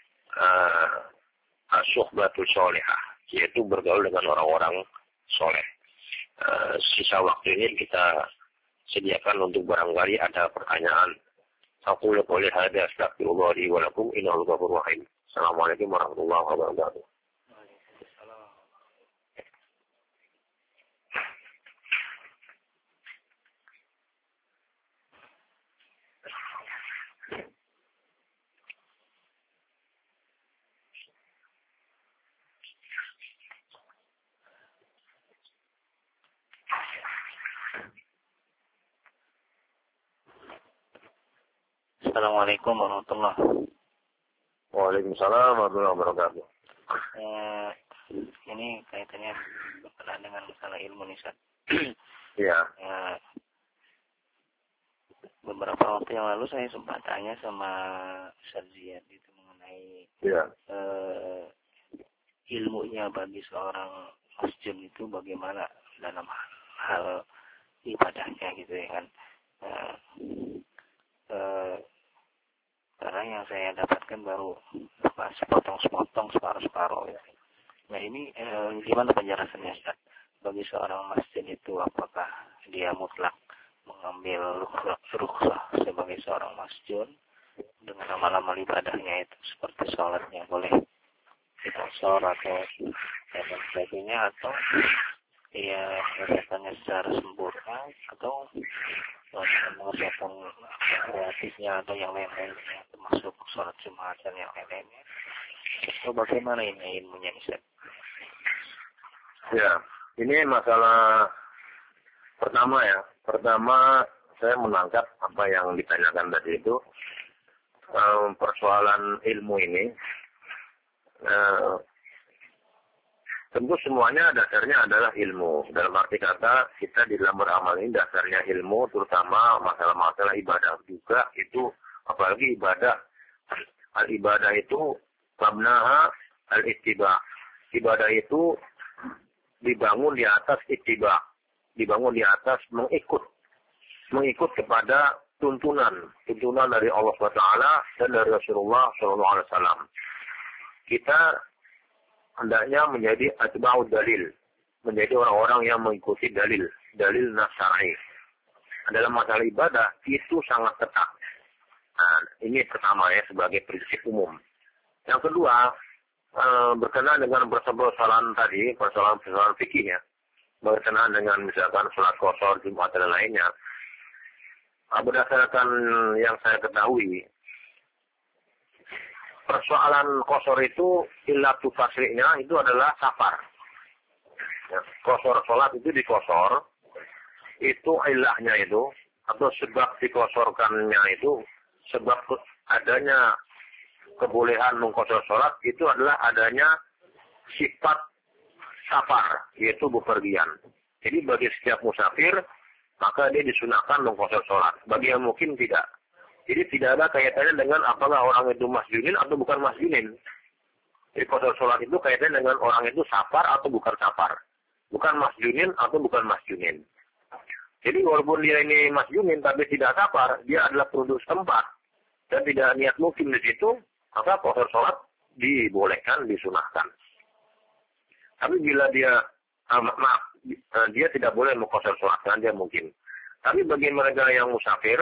suhbatul sholihah, yaitu bergaul dengan orang-orang soleh. Sisa waktu ini kita sediakan untuk barangkali ada pertanyaan. Aku boleh hadza astagfirullah li wa lakum innahu ghafurur rahim. Assalamualaikum warahmatullahi wabarakatuh. Assalamualaikum warahmatullahi wabarakatuh. Waalaikumsalam warahmatullahi wabarakatuh. Ini kaitannya berkenaan dengan masalah ilmu nih, Ustaz. Iya. Beberapa waktu yang lalu saya sempat tanya sama Ustaz Ziyad itu mengenai ilmunya bagi seorang masjid itu bagaimana dalam hal ibadahnya gitu ya kan. Karena yang saya dapatkan baru sepotong-sepotong, separuh-separuh ya. Nah ini gimana penjelasannya Ustaz? Bagi seorang masjid itu apakah dia mutlak mengambil rukhsah sebagai seorang masjid dengan amal-amal ibadahnya itu seperti sholatnya boleh dikosor atau dan sebagainya, atau dia mengerjakannya secara sempurna, atau mengerjakan kreatifnya atau yang lain-lainnya termasuk sholat Jumat dan yang lain-lainnya. So, bagaimana ini ilmunya Ustaz? Ya, ini masalah pertama ya. Pertama saya menangkap apa yang ditanyakan tadi itu, persoalan ilmu ini. Tentu semuanya dasarnya adalah ilmu. Dalam arti kata kita di dalam beramal ini dasarnya ilmu, terutama masalah-masalah ibadah juga itu, apalagi ibadah. Al-ibadah itu mabnaha al-ittiba. Ibadah itu dibangun di atas ittiba, dibangun di atas mengikut kepada tuntunan dari Allah SWT dan dari Rasulullah SAW. Kita hendaknya menjadi atba'ud dalil, menjadi orang-orang yang mengikuti dalil nas syar'i. Dalam masalah ibadah itu sangat ketat. Nah, ini pertama ya sebagai prinsip umum. Yang kedua, berkenaan dengan persoalan tadi, persoalan fikih ya, berkenaan dengan misalkan sholat qashar, Jumat dan lainnya. Berdasarkan yang saya ketahui, persoalan qashar itu illatu tasri'nya itu adalah safar. Ya, qashar sholat itu dikosor, itu ilahnya itu, atau sebab dikosorkannya itu, sebab adanya kebolehan mengqashar sholat itu adalah adanya sifat safar, yaitu bepergian. Jadi bagi setiap musafir, maka dia disunahkan mengqashar sholat. Bagi yang mungkin tidak. Jadi tidak ada kaitannya dengan apakah orang itu masjunin atau bukan masjunin. Jadi qashar sholat itu kaitannya dengan orang itu safar atau bukan safar. Bukan masjunin atau bukan masjunin. Jadi walaupun dia ini masjunin tapi tidak safar, dia adalah penduduk setempat. Dan tidak niat mukim di situ, maka qashar sholat dibolehkan, disunahkan. Tapi bila dia, dia tidak boleh mengqashar sholat, karena dia mukim. Tapi bagi mereka yang musafir,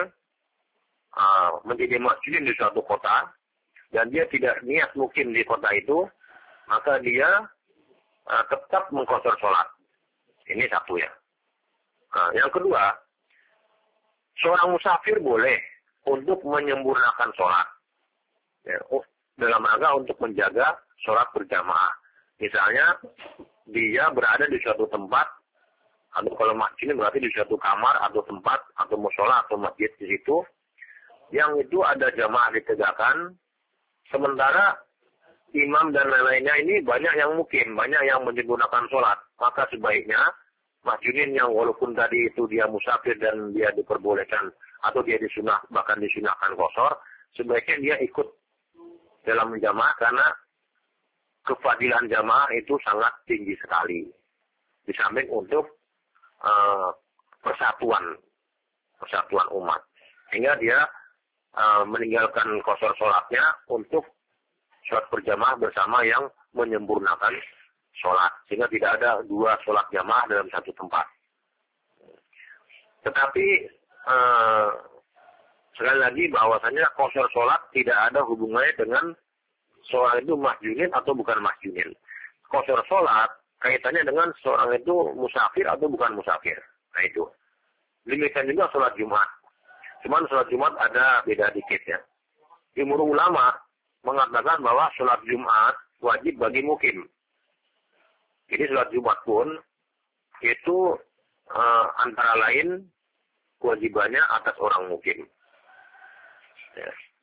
menjadi masjidin di suatu kota, dan dia tidak niat mukim di kota itu, maka dia tetap mengqashar sholat. Ini satu ya. Yang kedua, seorang musafir boleh untuk menyempurnakan sholat. Ya, dalam rangka untuk menjaga sholat berjamaah. Misalnya, dia berada di suatu tempat, atau kalau masjid ini berarti di suatu kamar, atau tempat, atau mushola, atau masjid di situ, yang itu ada jamaah ditegakkan, sementara imam dan lain-lainnya ini banyak yang mukim, banyak yang menyempurnakan sholat. Maka sebaiknya, masjidin yang walaupun tadi itu dia musafir dan dia diperbolehkan, atau dia bahkan disunahkan qashar, sebaiknya dia ikut dalam jamaah karena kefadilan jamaah itu sangat tinggi sekali. Di samping untuk persatuan umat. Sehingga dia meninggalkan qashar sholatnya untuk sholat berjamaah bersama yang menyempurnakan sholat. Sehingga tidak ada dua sholat jamaah dalam satu tempat. Tetapi sekali lagi bahwasanya qashar sholat tidak ada hubungannya dengan seorang itu masjunin atau bukan masjunin. Qashar sholat kaitannya dengan seorang itu musafir atau bukan musafir. Nah itu. Demikian juga sholat Jumat. Cuman sholat Jumat ada beda dikit ya. Jumhur ulama mengatakan bahwa sholat Jumat wajib bagi mukim. Jadi sholat Jumat pun itu antara lain kewajibannya atas orang mukim. Ya.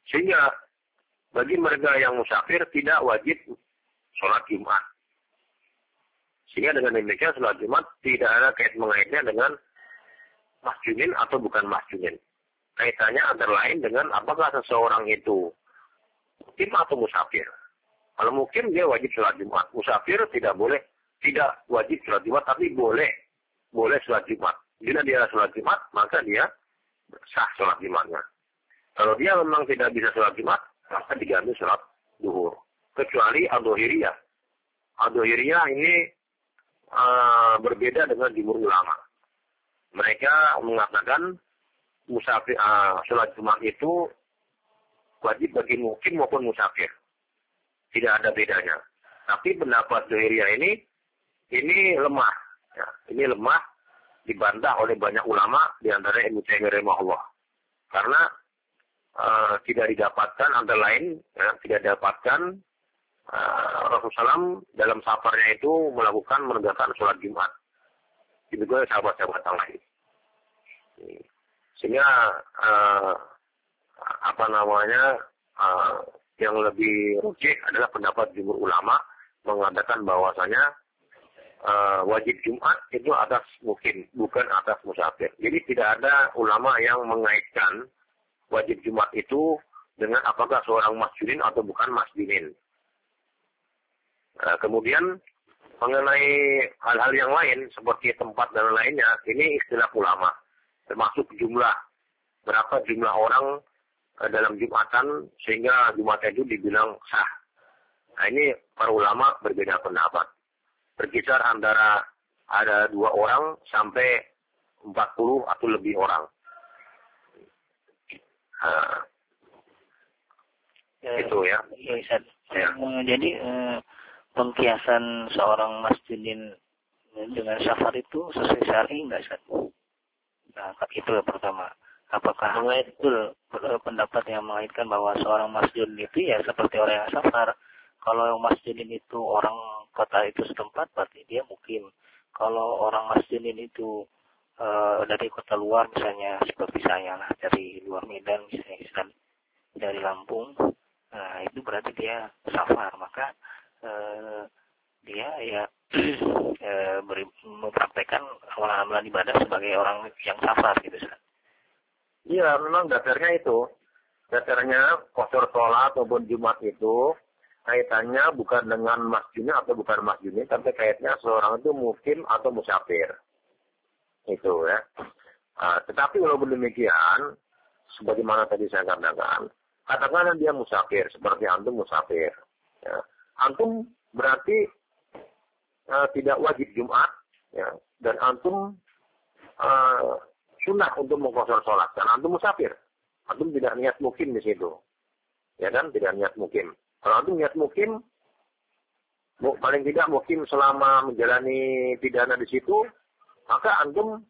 Sehingga bagi mereka yang musafir tidak wajib sholat Jumat. Sehingga dengan demikian sholat Jumat tidak ada kait mengaitnya dengan masjidin atau bukan masjidin. Kaitannya antara lain dengan apakah seseorang itu mukim atau musafir. Kalau mukim dia wajib sholat Jumat. Musafir tidak boleh, tidak wajib sholat Jumat, tapi boleh sholat Jumat. Bila dia sholat Jumat, maka dia sah sholat Jumatnya. Kalau dia memang tidak bisa sholat Jumat, maka diganti sholat duhur. Kecuali Adzohiriyah. Adzohiriyah ini berbeda dengan jumhur ulama. Mereka mengatakan musafir sholat Jumat itu wajib bagi mukim maupun musafir. Tidak ada bedanya. Tapi pendapat Adzohiriyah ini lemah. Ya, ini lemah dibantah oleh banyak ulama di antara Ibnu Taimiyah rahimahullah. Karena tidak didapatkan antara lain, ya, tidak didapatkan Rasulullah SAW dalam safarnya itu melakukan menegakkan sholat Jumat. Itu juga sahabat-sahabat yang lain. Sehingga yang lebih rujih adalah pendapat jumhur ulama mengatakan bahwasanya wajib Jumat itu atas mukim, bukan atas musafir. Jadi tidak ada ulama yang mengaitkan wajib Jumat itu dengan apakah seorang masjidin atau bukan masjidin. Kemudian mengenai hal-hal yang lain seperti tempat dan lainnya, ini istilah ulama, termasuk jumlah, berapa jumlah orang dalam Jumatan sehingga Jumatnya itu dibilang sah. Nah ini para ulama berbeda pendapat. Berkisar antara ada 2 orang sampai 40 atau lebih orang. Itu ya. Ya. Jadi pengkiasan seorang masjidin dengan safar itu sesuai syar'i enggak, Ustaz? Nah, itu yang pertama. Apakah betul pendapat yang mengaitkan bahwa seorang masjidin itu ya seperti orang yang safar? Kalau yang masjidin itu orang kota itu setempat, berarti dia mukim. Kalau orang masjidin itu dari kota luar, misalnya seperti saya lah, dari luar Medan, misalnya dari Lampung, nah itu berarti dia safar. Maka dia ya mempraktekkan amalan ibadah sebagai orang yang safar gitu, Ustaz. Iya, memang dasarnya itu. Dasarnya qasar sholat ataupun Jumat itu kaitannya bukan dengan masjidnya atau bukan masjidnya, tapi kaitannya seorang itu mukim atau musafir. Itu ya. Tetapi walaupun demikian, sebagaimana tadi saya katakanlah dia musafir, seperti antum musafir. Ya. Antum berarti tidak wajib Jumat, ya. Dan antum sunnah untuk mengqasar sholat. Dan antum musafir. Antum tidak niat mukim di situ. Ya kan, tidak niat mukim. Kalau antum niat mukim, paling tidak mukim selama menjalani pidana di situ, maka antum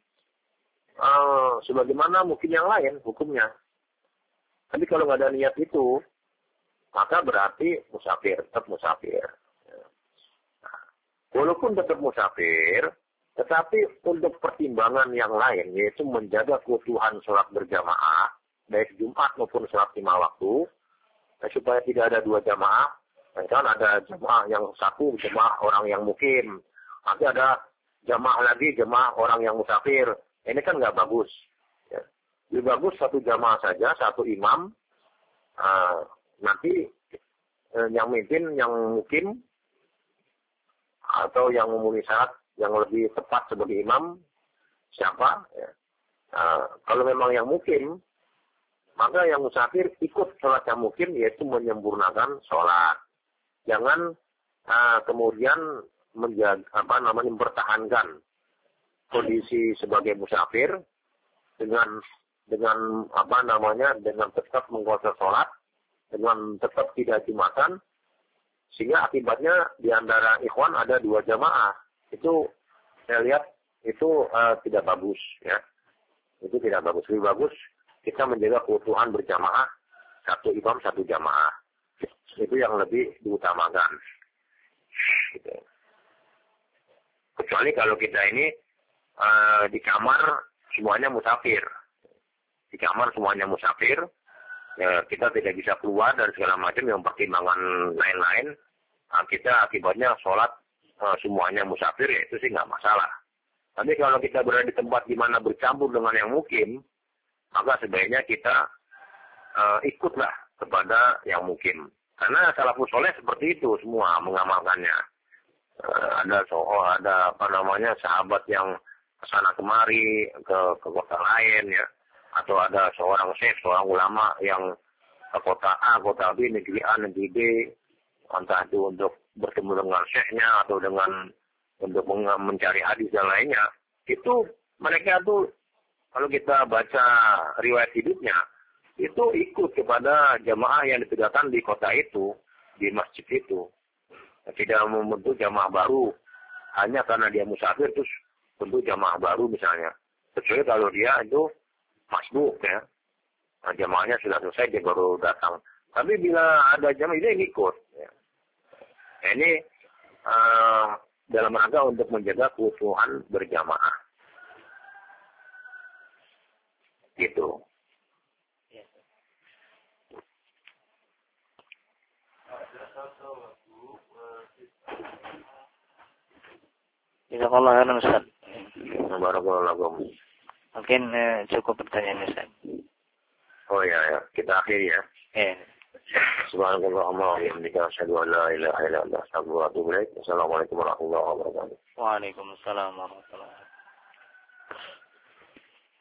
sebagaimana mukim yang lain hukumnya. Tapi kalau nggak ada niat itu, maka berarti musafir, tetap musafir. Nah, walaupun tetap musafir, tetapi untuk pertimbangan yang lain, yaitu menjaga keutuhan sholat berjamaah, baik Jumat maupun sholat 5 waktu, supaya tidak ada 2 jamaah. Misalkan ada jamaah yang satu, jamaah orang yang mukim. Nanti ada jamaah lagi, jamaah orang yang musafir. Ini kan nggak bagus. Ya. Lebih bagus 1 jamaah saja, 1 imam. Nanti yang mimpin, yang mukim, atau yang memenuhi syarat yang lebih tepat sebagai imam, siapa? Ya. Kalau memang yang mukim, maka yang musafir ikut sholat yang mukim, yaitu menyempurnakan sholat. Jangan kemudian mempertahankan kondisi sebagai musafir dengan tetap mengqasar sholat, dengan tetap tidak Jumatan, sehingga akibatnya di antara ikhwan ada 2 jamaah. Itu saya lihat itu tidak bagus, ya. Itu tidak bagus. Lebih bagus kita menjaga keutuhan berjamaah, 1 imam 1 jamaah. Itu yang lebih diutamakan. Gitu. Kecuali kalau kita ini di kamar semuanya musafir. Di kamar semuanya musafir, ya, kita tidak bisa keluar dan segala macam yang pertimbangan lain-lain, kita akibatnya sholat semuanya musafir, ya itu sih nggak masalah. Tapi kalau kita berada di tempat di mana bercampur dengan yang mukim, maka sebaiknya kita ikutlah kepada yang mukim. Karena salafus soleh seperti itu semua mengamalkannya. Ada sahabat yang kesana kemari ke kota lain ya, atau ada seorang syekh, seorang ulama yang ke kota A, kota B, negeri A, negeri B, entah itu untuk bertemu dengan syekhnya atau dengan untuk mencari hadis dan lainnya. Itu mereka tuh kalau kita baca riwayat hidupnya, itu ikut kepada jamaah yang ditegakkan di kota itu, di masjid itu. Tidak membentuk jamaah baru hanya karena dia musafir terus bentuk jamaah baru misalnya. Kecuali kalau dia itu masbuk ya. Nah, jamaahnya sudah selesai dia baru datang. Tapi bila ada jamaah ini ikut. Ya. Ini dalam rangka untuk menjaga keutuhan berjamaah. Gitu. Jazakallah khairan Ustaz. Barakallahu. Mungkin cukup pertanyaan Ustaz. Oh ya, kita akhiri ya. Subhanallahumma wa bihamdika asyhadu an la ilaha illa anta astaghfiruka wa atubu ilaik. Wassalamualaikum warahmatullahi wabarakatuh. Waalaikumsalam warahmatullahi wabarakatuh.